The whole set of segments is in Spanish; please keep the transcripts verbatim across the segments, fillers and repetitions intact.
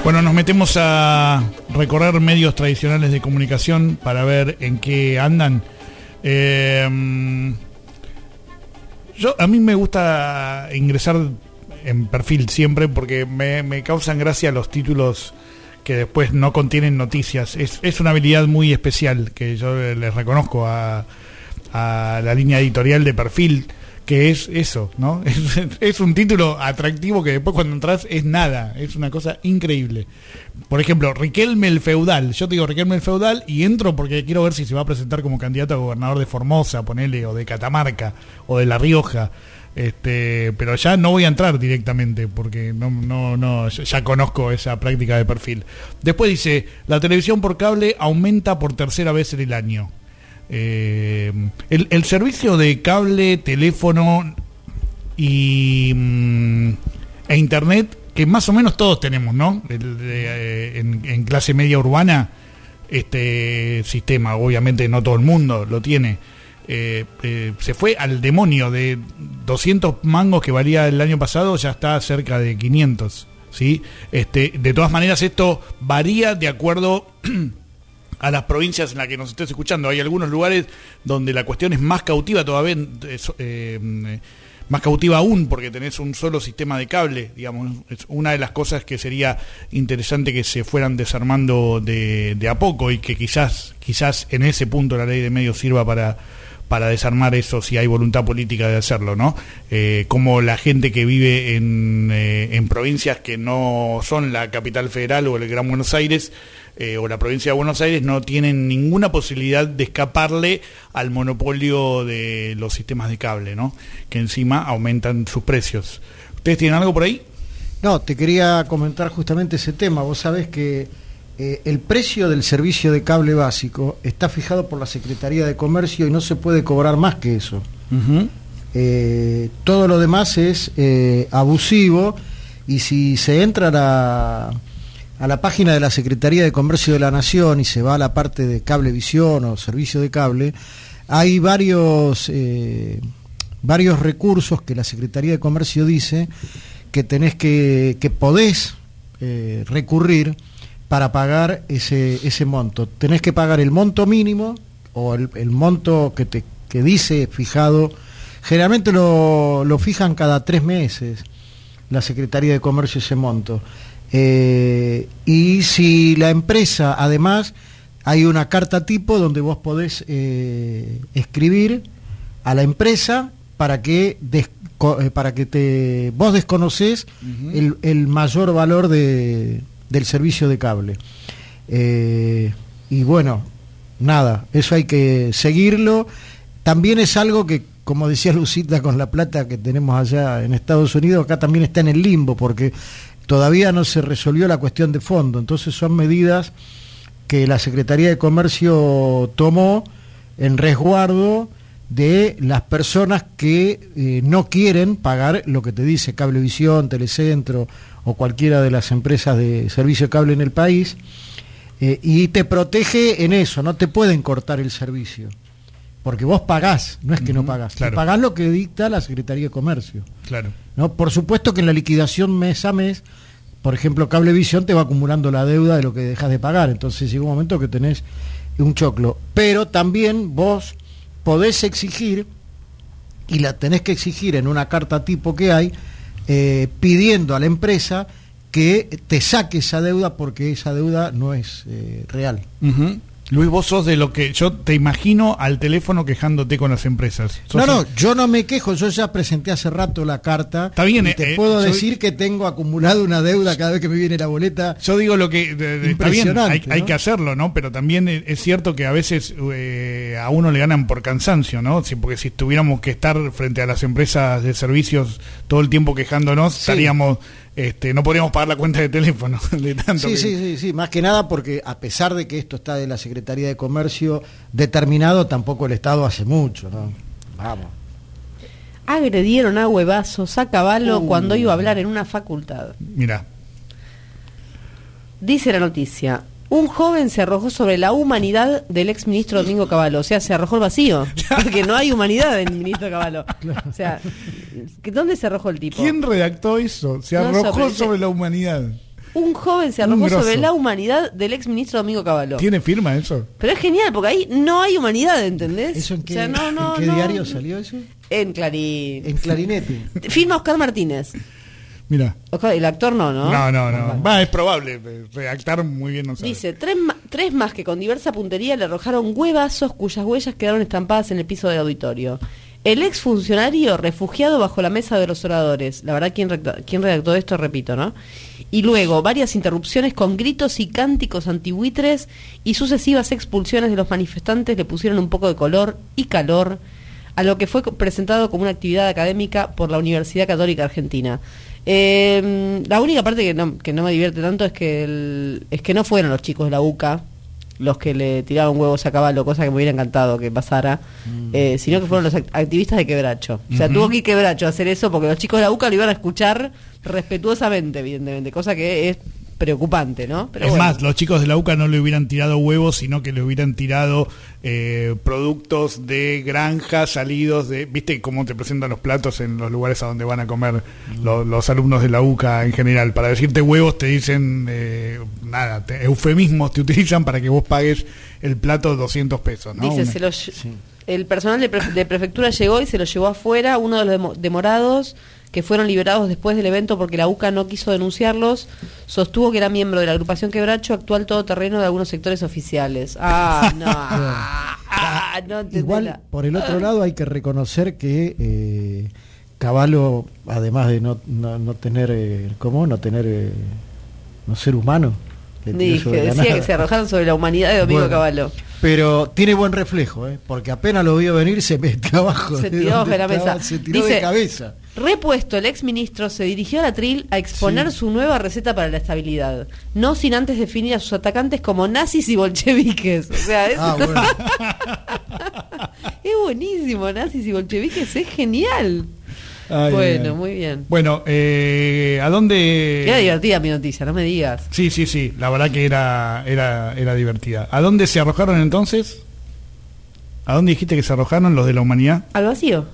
Bueno, nos metemos a recorrer medios tradicionales de comunicación para ver en qué andan. Eh, yo a mí me gusta ingresar en perfil siempre porque me, me causan gracia los títulos que después no contienen noticias. Es, es una habilidad muy especial que yo les reconozco a, a la línea editorial de perfil, que es eso, ¿no? Es, es un título atractivo que después cuando entras es nada, es una cosa increíble. Por ejemplo, Riquelme el Feudal. Yo te digo Riquelme el Feudal y entro porque quiero ver si se va a presentar como candidato a gobernador de Formosa, ponele, o de Catamarca, o de La Rioja. Este, pero ya no voy a entrar directamente porque no, no, no, ya conozco esa práctica de perfil. Después dice, la televisión por cable aumenta por tercera vez en el año. Eh, el, el servicio de cable, teléfono y mm, e internet que más o menos todos tenemos, ¿no? El, de, eh, en, en clase media urbana, este sistema, obviamente no todo el mundo lo tiene. Eh, eh, se fue al demonio. De doscientos mangos que valía el año pasado, ya está cerca de quinientos, ¿sí? Este, de todas maneras, esto varía de acuerdo a las provincias en las que nos estés escuchando. Hay algunos lugares donde la cuestión es más cautiva todavía, eh, eh, más cautiva aún, porque tenés un solo sistema de cable, digamos. Es una de las cosas que sería interesante que se fueran desarmando de, de a poco, y que quizás, quizás en ese punto la ley de medios sirva para para desarmar eso, si hay voluntad política de hacerlo, ¿no? Eh, como la gente que vive en, eh, en provincias que no son la capital federal o el Gran Buenos Aires, eh, o la provincia de Buenos Aires, no tienen ninguna posibilidad de escaparle al monopolio de los sistemas de cable, ¿no? Que encima aumentan sus precios. ¿Ustedes tienen algo por ahí? No, te quería comentar justamente ese tema. Vos sabés que Eh, el precio del servicio de cable básico está fijado por la Secretaría de Comercio y no se puede cobrar más que eso. Uh-huh. Eh, todo lo demás es eh, abusivo, y si se entra a la, a la página de la Secretaría de Comercio de la Nación y se va a la parte de Cablevisión o servicio de cable, hay varios, eh, varios recursos que la Secretaría de Comercio dice que tenés que, que podés eh, recurrir para pagar ese ese monto. Tenés que pagar el monto mínimo o el, el monto que te que dice fijado. Generalmente lo, lo fijan cada tres meses la Secretaría de Comercio ese monto. Eh, y si la empresa, además, hay una carta tipo donde vos podés eh, escribir a la empresa para que des, para que te vos desconocés uh-huh. el, el mayor valor de del servicio de cable. Eh, y bueno, nada, eso hay que seguirlo. También es algo que, como decía Lucita, con la plata que tenemos allá en Estados Unidos, acá también está en el limbo, porque todavía no se resolvió la cuestión de fondo. Entonces son medidas que la Secretaría de Comercio tomó en resguardo de las personas que eh, no quieren pagar lo que te dice Cablevisión, Telecentro o cualquiera de las empresas de servicio de cable en el país, eh, y te protege en eso. No te pueden cortar el servicio, porque vos pagás, no es que uh-huh, no pagás, claro. Pagás lo que dicta la Secretaría de Comercio. Claro. ¿No? Por supuesto que en la liquidación mes a mes, por ejemplo, Cablevisión te va acumulando la deuda de lo que dejas de pagar, entonces llega un momento que tenés un choclo. Pero también vos podés exigir, y la tenés que exigir en una carta tipo que hay, eh, pidiendo a la empresa que te saque esa deuda, porque esa deuda no es eh, real. Uh-huh. Luis, vos sos de lo que yo te imagino al teléfono quejándote con las empresas. No, no, yo no me quejo, yo ya presenté hace rato la carta. Está bien, y te eh, puedo yo, decir que tengo acumulado una deuda cada vez que me viene la boleta. Yo digo lo que de, de, está bien, hay, ¿no? hay que hacerlo, ¿no? Pero también es cierto que a veces eh, a uno le ganan por cansancio, ¿no? Sí, porque si tuviéramos que estar frente a las empresas de servicios todo el tiempo quejándonos, sí. estaríamos Este, no podríamos pagar la cuenta de teléfono de tanto sí, que... sí, sí, sí, más que nada porque a pesar de que esto está de la Secretaría de Comercio determinado, tampoco el Estado hace mucho, ¿no? Vamos. Agredieron a huevazos a Cavallo uh. cuando iba a hablar en una facultad. Mirá. Dice la noticia: un joven se arrojó sobre la humanidad del exministro Domingo Cavallo. O sea, se arrojó al vacío, porque no hay humanidad en el ministro Cavallo. O sea, ¿dónde se arrojó el tipo? ¿Quién redactó eso? Se No arrojó sorprende. sobre la humanidad. Un joven se Un arrojó grosso. sobre la humanidad del exministro Domingo Cavallo. ¿Tiene firma eso? Pero es genial, porque ahí no hay humanidad, ¿entendés? ¿Eso en qué, O sea, no, no, ¿en qué no. diario salió eso? En Clarín. En Clarinete. Firma Oscar Martínez. Mira. Oscar- el actor no, ¿no? No, no, no. Va, es probable. eh, Redactar muy bien no sabe. Dice, tres, ma- tres más que con diversa puntería le arrojaron huevazos cuyas huellas quedaron estampadas en el piso del auditorio. El exfuncionario refugiado bajo la mesa de los oradores. La verdad, ¿quién, recta- quién redactó esto? Repito, ¿no? Y luego, varias interrupciones con gritos y cánticos antibuitres y sucesivas expulsiones de los manifestantes le pusieron un poco de color y calor a lo que fue co- presentado como una actividad académica por la Universidad Católica Argentina. Eh, la única parte que no, que no me divierte tanto es que el- es que no fueron los chicos de la U C A los que le tiraban huevos a Cavallo, cosa que me hubiera encantado que pasara, eh, sino que fueron los act- activistas de Quebracho. O sea, Ujú. tuvo que ir Quebracho a hacer eso porque los chicos de la U C A lo iban a escuchar respetuosamente, evidentemente, cosa que es preocupante, ¿no? Pero es bueno. más, los chicos de la U C A no le hubieran tirado huevos, sino que le hubieran tirado eh, productos de granja salidos de... ¿Viste cómo te presentan los platos en los lugares a donde van a comer lo- los alumnos de la U C A en general? Para decirte huevos te dicen, eh, nada, te- eufemismos te utilizan para que vos pagues el plato doscientos pesos, ¿no? Dice, Una- se lo lle- el personal de, pre- de prefectura llegó y se lo llevó afuera. Uno de los demo- demorados que fueron liberados después del evento porque la U C A no quiso denunciarlos, sostuvo que era miembro de la agrupación Quebracho, actual todoterreno de algunos sectores oficiales. Ah, no. Ah, no entendés Igual, la- por el otro lado, hay que reconocer que eh, Cavallo, además de no, no, no tener, eh, ¿cómo? No tener, eh, no ser humano. le tiró Dije, sobre la decía nada. que se arrojaron sobre la humanidad de Domingo Bueno, Cavallo. Pero tiene buen reflejo, ¿eh? Porque apenas lo vio venir, se metió abajo. Se de tiró donde de la estaba, mesa. Se tiró Dice, de cabeza. Repuesto, el exministro se dirigió a la Tril a exponer Sí. su nueva receta para la estabilidad, no sin antes definir a sus atacantes como nazis y bolcheviques. O sea, es, Ah, bueno. es buenísimo, nazis y bolcheviques, es genial. Ay, bueno, ay. muy bien. Bueno, eh, ¿a dónde...? Era divertida mi noticia, no me digas. Sí, sí, sí, la verdad que era, era, era divertida. ¿A dónde se arrojaron entonces? ¿A dónde dijiste que se arrojaron los de la humanidad? Al vacío.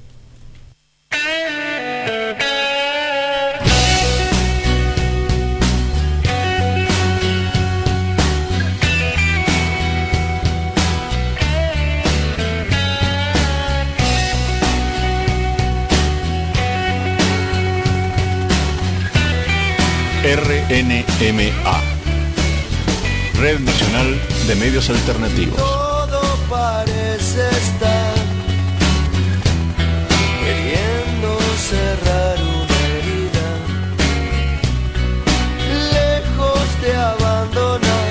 R N M A, Red Nacional de Medios Alternativos. Todo parece estar queriendo cerrar una herida, lejos de abandonar,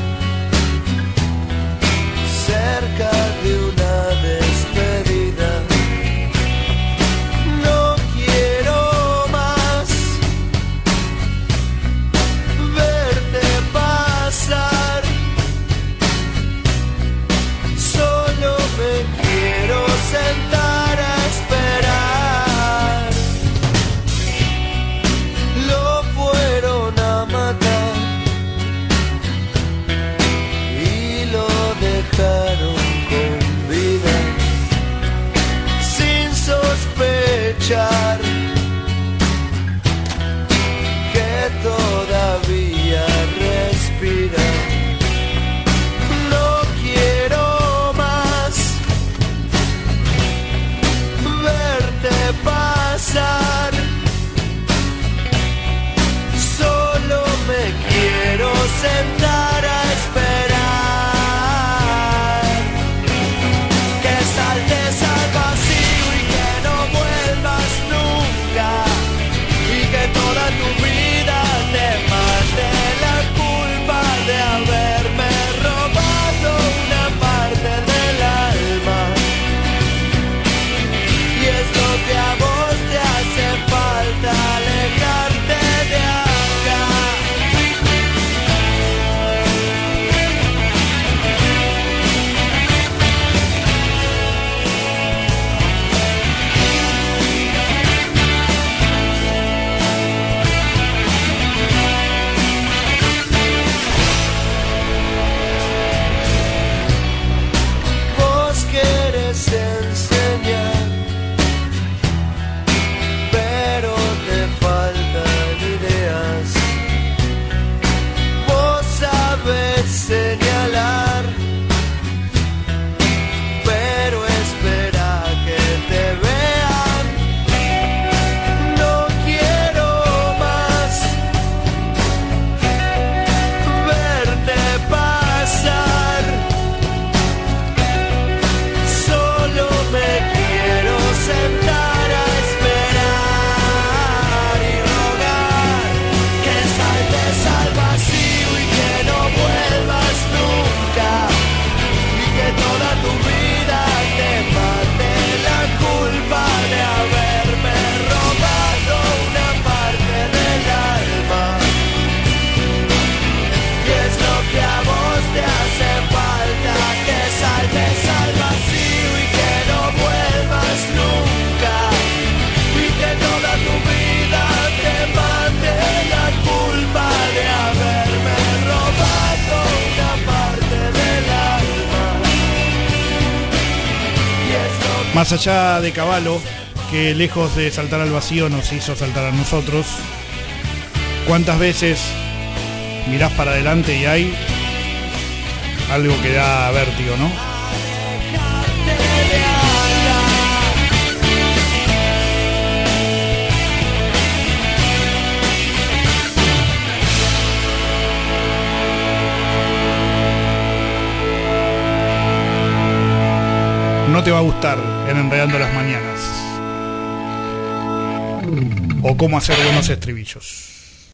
cerca de una despedida. No quiero más verte pasar. Solo me quiero sentar a esperar. Lo fueron a matar y lo dejaron con vida, sin sospechar que todavía respira. No quiero más verte pasar. Solo me quiero sentar a esperar. Que saltes al vacío y que no vuelvas nunca. Y que toda tu vida te mate la culpa de haberme robado una parte del alma. Y es lo que a vos te hace falta, alejarte de acá. Más allá de Cavallo, que lejos de saltar al vacío nos hizo saltar a nosotros, ¿cuántas veces mirás para adelante y hay algo que da vértigo, no? No te va a gustar en Enredando las Mañanas o cómo hacer buenos estribillos.